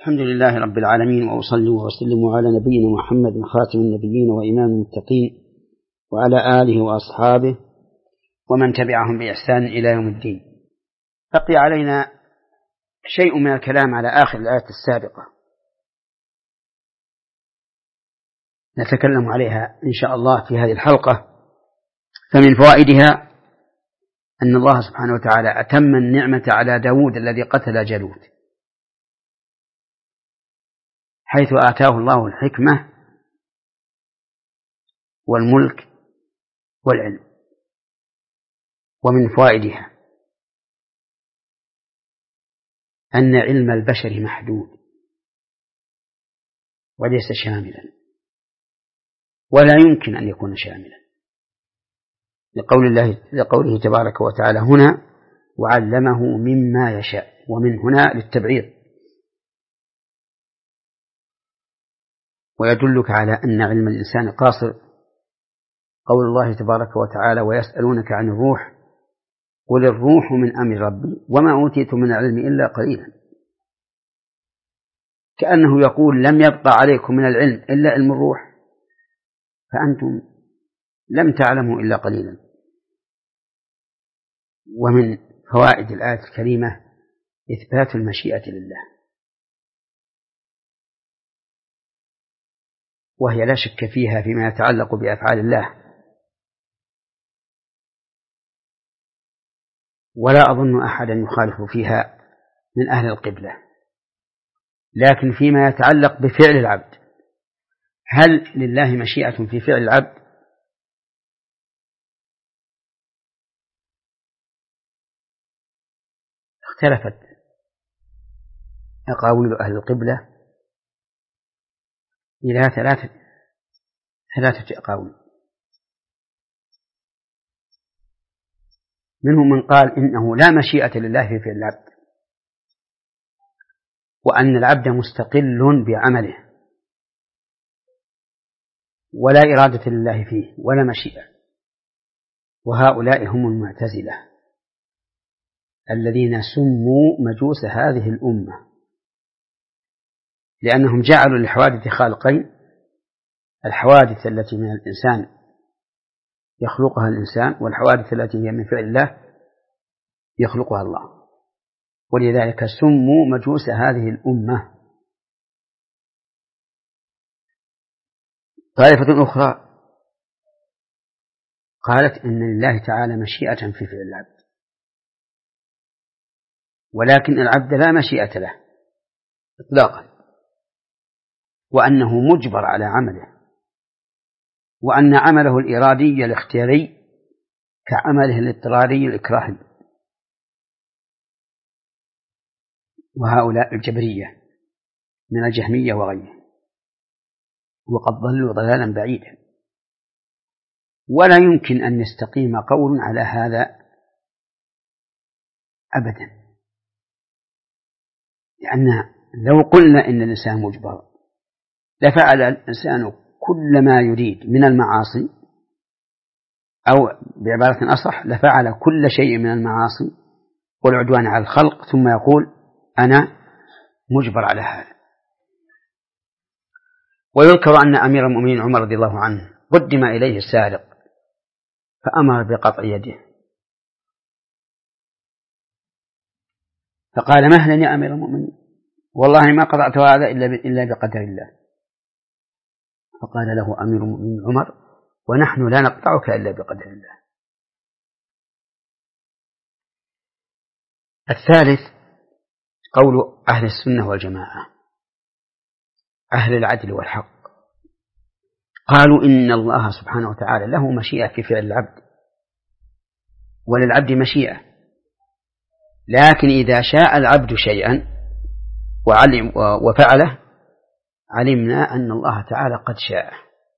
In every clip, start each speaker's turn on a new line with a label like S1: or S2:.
S1: الحمد لله رب العالمين، وأصلي وأسلم على نبينا محمد خاتم النبيين وإمام المتقين وعلى آله وأصحابه ومن تبعهم بإحسان إلى يوم الدين. بقي علينا شيء من الكلام على آخر الآية السابقة نتكلم عليها إن شاء الله في هذه الحلقة. فمن فوائدها أن الله سبحانه وتعالى أتم النعمة على داود الذي قتل جالوت، حيث آتاه الله الحكمة والملك والعلم. ومن فوائدها أن علم البشر محدود وليس شاملا، ولا يمكن أن يكون شاملا، لقوله تبارك وتعالى هنا وعلمه مما يشاء، ومن هنا للتبعيض. ويدلك على أن علم الإنسان قاصر قول الله تبارك وتعالى ويسألونك عن الروح قل الروح من أمر ربي وما أوتيت من العلم إلا قليلا، كأنه يقول لم يبقى عليكم من العلم إلا علم الروح، فأنتم لم تعلموا إلا قليلا. ومن فوائد الآية الكريمة إثبات المشيئة لله، وهي لا شك فيها فيما يتعلق بأفعال الله، ولا أظن أحدا يخالف فيها من أهل القبلة. لكن فيما يتعلق بفعل العبد، هل لله مشيئة في فعل العبد؟ اختلفت أقاويل أهل القبلة إلى ثلاثة أقاويل. منهم من قال إنه لا مشيئة لله في فعل العبد، وأن العبد مستقل بعمله ولا إرادة لله فيه ولا مشيئة. وهؤلاء هم المعتزلة الذين سموا مجوس هذه الأمة، لأنهم جعلوا للحوادث خالقين: الحوادث التي من الإنسان يخلقها الإنسان، والحوادث التي هي من فعل الله يخلقها الله. ولذلك سموا مجوس هذه الأمة. طائفة أخرى قالت إن لله تعالى مشيئة في فعل العبد، ولكن العبد لا مشيئة له إطلاقا، وأنه مجبر على عمله، وأن عمله الإرادي الاختياري كعمله الاضطراري الإكراهي. وهؤلاء الجبرية من الجهمية وغيرهم، وقد ضلوا ضلالا بعيدا، ولا يمكن أن يستقيم قول على هذا أبدا. لأن لو قلنا إن الإنسان مجبر لفعل الإنسان كل ما يريد من المعاصي، أو بعبارة أصح لفعل كل شيء من المعاصي والعدوان على الخلق، ثم يقول أنا مجبر على هذا. ويذكر أن أمير المؤمنين عمر رضي الله عنه قدم إليه السارق فأمر بقطع يده، فقال مهلا يا أمير المؤمنين، والله ما قطعت هذا إلا بقدر الله. فقال له أمير المؤمنين عمر ونحن لا نقطعك إلا بقدر الله. الثالث قول أهل السنة والجماعة أهل العدل والحق، قالوا إن الله سبحانه وتعالى له مشيئة في فعل العبد، وللعبد مشيئة، لكن إذا شاء العبد شيئا وفعله علمنا أن الله تعالى قد شاء،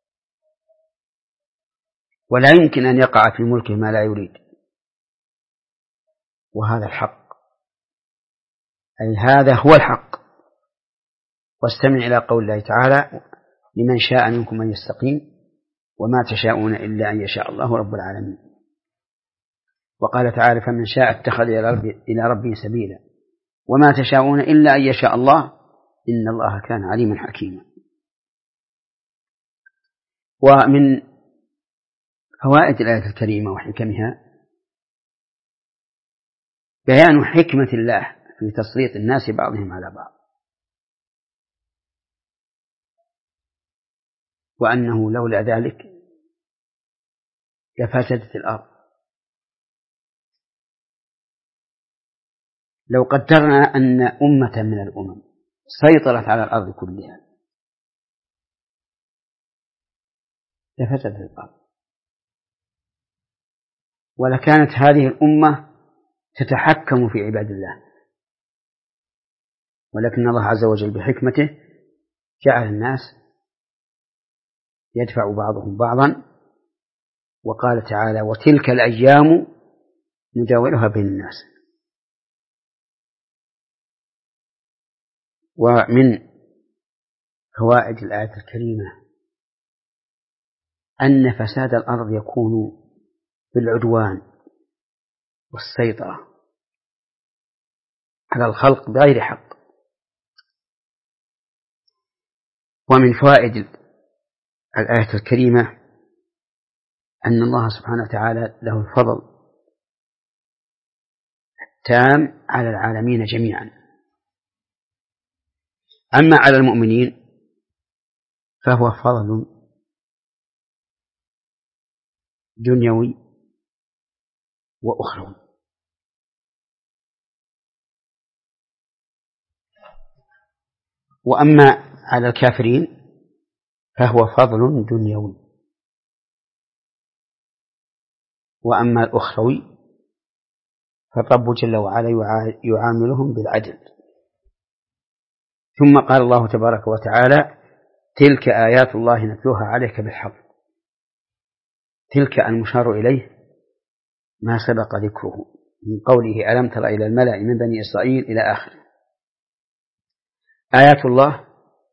S1: ولا يمكن أن يقع في ملكه ما لا يريد. وهذا الحق، أي هذا هو الحق. واستمع إلى قول الله تعالى لمن شاء منكم أن يستقيم وما تشاءون إلا أن يشاء الله رب العالمين. وقال تعالى فمن شاء اتخذ إلى ربه سبيلا وما تشاءون إلا أن يشاء الله إن الله كان عليما حكيما. ومن فوائد الآية الكريمة وحكمها بيان حكمة الله في تسليط الناس بعضهم على بعض، وأنه لولا ذلك لفسدت الأرض. لو قدرنا أن أمة من الأمم سيطرت على الأرض كلها لفسدت الأرض، ولكانت هذه الأمة تتحكم في عباد الله، ولكن الله عز وجل بحكمته جعل الناس يدفع بعضهم بعضا، وقال تعالى: وتلك الأيام نداولها بين الناس. ومن فوائد الآية الكريمة أن فساد الأرض يكون بالعدوان والسيطرة على الخلق بغير حق. ومن فوائد الآية الكريمة أن الله سبحانه وتعالى له الفضل التام على العالمين جميعا، أما على المؤمنين فهو فضل دنيوي وأخروي. وأما على الكافرين فهو فضل دنيوي، وأما الأخروي فالرب جل وعلا يعاملهم بالعدل. ثم قال الله تبارك وتعالى: تلك آيات الله نتلوها عليك بالحق. تلك المشار إليه ما سبق ذكره من قوله: ألم تر إلى الملأ من بني إسرائيل إلى آخره. آيات الله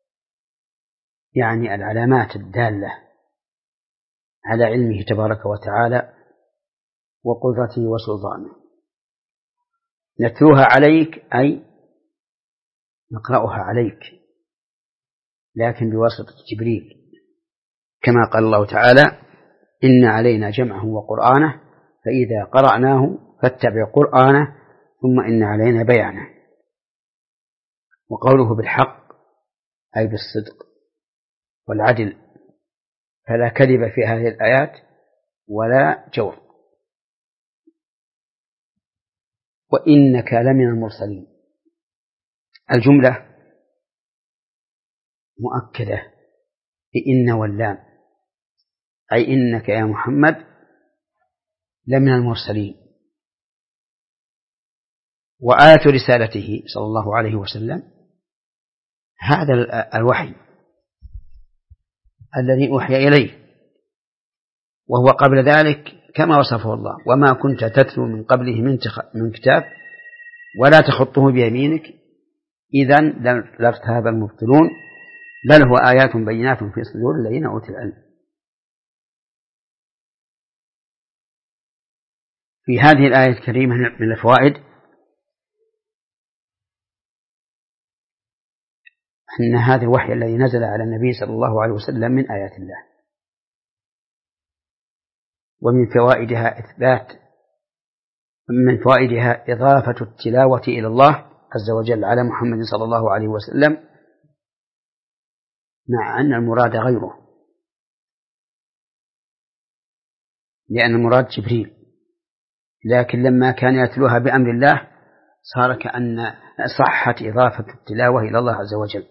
S1: يعني العلامات الدالة على علمه تبارك وتعالى وقدرته وسلطانه. نتلوها عليك أي نقرأها عليك، لكن بواسطة جبريل، كما قال الله تعالى: إن علينا جمعه وقرآنه فإذا قرأناه فاتبع قرآنه ثم إن علينا بيانه. وقوله بالحق أي بالصدق والعدل، فلا كذب في هذه الآيات ولا جور. وإنك لمن المرسلين، الجملة مؤكدة بإن واللام، أي إنك يا محمد لمن المرسلين. وآية رسالته صلى الله عليه وسلم هذا الوحي الذي أوحي إليه، وهو قبل ذلك كما وصفه الله: وما كنت تتلو من قبله من كتاب ولا تخطه بيمينك إذن لارتاب المبطلون بل هو آيات بينات في صدور الذين أوتوا العلم. في هذه الآية الكريمة من الفوائد أن هذا الوحي الذي نزل على النبي صلى الله عليه وسلم من آيات الله. ومن فوائدها إضافة التلاوة إلى الله عز وجل على محمد صلى الله عليه وسلم، مع أن المراد غيره، لأن المراد جبريل، لكن لما كان يتلوها بأمر الله صار كأن صحت إضافة التلاوة إلى الله عز وجل.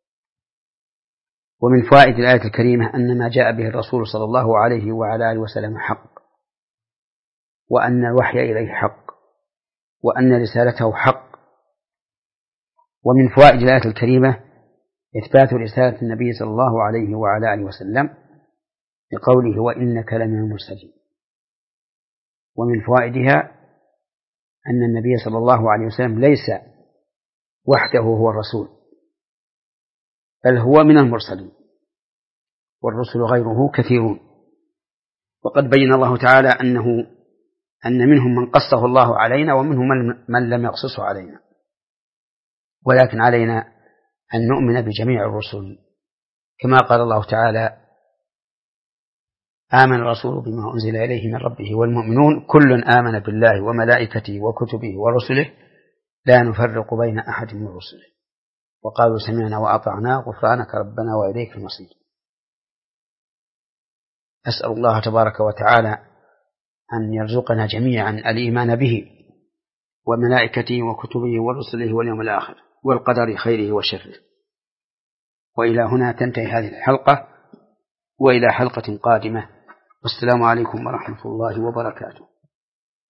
S1: ومن فوائد الآية الكريمة أن ما جاء به الرسول صلى الله عليه وعلى آله وسلم حق، وأن الوحي إليه حق، وأن رسالته حق. ومن فوائد الآية الكريمة إثبات رسالة النبي صلى الله عليه وعلى آله وسلم بقوله: وإنك لمن المرسلين. ومن فوائدها أن النبي صلى الله عليه وسلم ليس وحده هو الرسول، بل هو من المرسلين، والرسل غيره كثيرون. وقد بين الله تعالى أن منهم من قصه الله علينا ومنهم من لم يقصصه علينا، ولكن علينا أن نؤمن بجميع الرسل، كما قال الله تعالى: آمن الرسول بما أنزل إليه من ربه والمؤمنون كل آمن بالله وملائكته وكتبه ورسله لا نفرق بين أحد من رسله وقالوا سمعنا وأطعنا غفرانك ربنا وإليك المصير. أسأل الله تبارك وتعالى أن يرزقنا جميعا الإيمان به وملائكته وكتبه ورسله واليوم الآخر والقدر خيره وشره. وإلى هنا تنتهي هذه الحلقة، وإلى حلقة قادمة، والسلام عليكم ورحمة الله وبركاته.